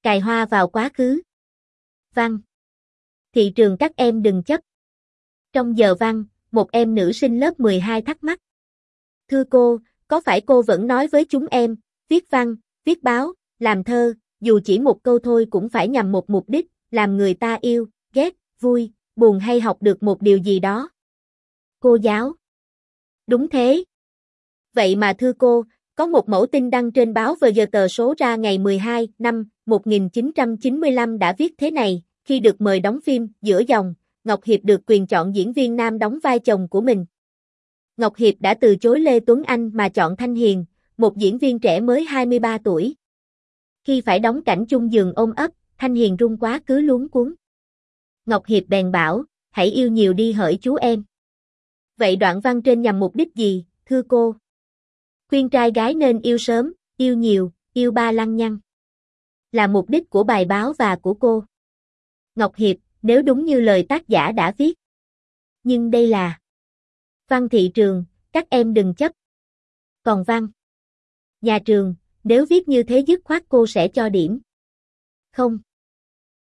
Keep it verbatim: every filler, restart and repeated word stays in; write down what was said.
cài hoa vào quá khứ. Văn. Thị trường các em đừng chấp. Trong giờ văn, một em nữ sinh lớp mười hai thắc mắc. Thưa cô, có phải cô vẫn nói với chúng em, viết văn, viết báo, làm thơ, dù chỉ một câu thôi cũng phải nhằm một mục đích, làm người ta yêu, ghét, vui, buồn hay học được một điều gì đó? Cô giáo. Đúng thế. Vậy mà thưa cô, có một mẫu tin đăng trên báo vê giê tờ số ra ngày mười hai năm một nghìn chín trăm chín mươi lăm đã viết thế này, khi được mời đóng phim Giữa dòng, Ngọc Hiệp được quyền chọn diễn viên nam đóng vai chồng của mình. Ngọc Hiệp đã từ chối Lê Tuấn Anh mà chọn Thanh Hiền, một diễn viên trẻ mới hai mươi ba tuổi. Khi phải đóng cảnh chung giường ôm ấp, Thanh Hiền run quá cứ luống cuống. Ngọc Hiệp bèn bảo, hãy yêu nhiều đi hỡi chú em. Vậy đoạn văn trên nhằm mục đích gì, thưa cô? Khuyên trai gái nên yêu sớm, yêu nhiều, yêu ba lăng nhăng. Là mục đích của bài báo và của cô. Ngọc Hiệp, nếu đúng như lời tác giả đã viết. Nhưng đây là văn thị trường, các em đừng chấp. Còn văn nhà trường, nếu viết như thế dứt khoát cô sẽ cho điểm. Không.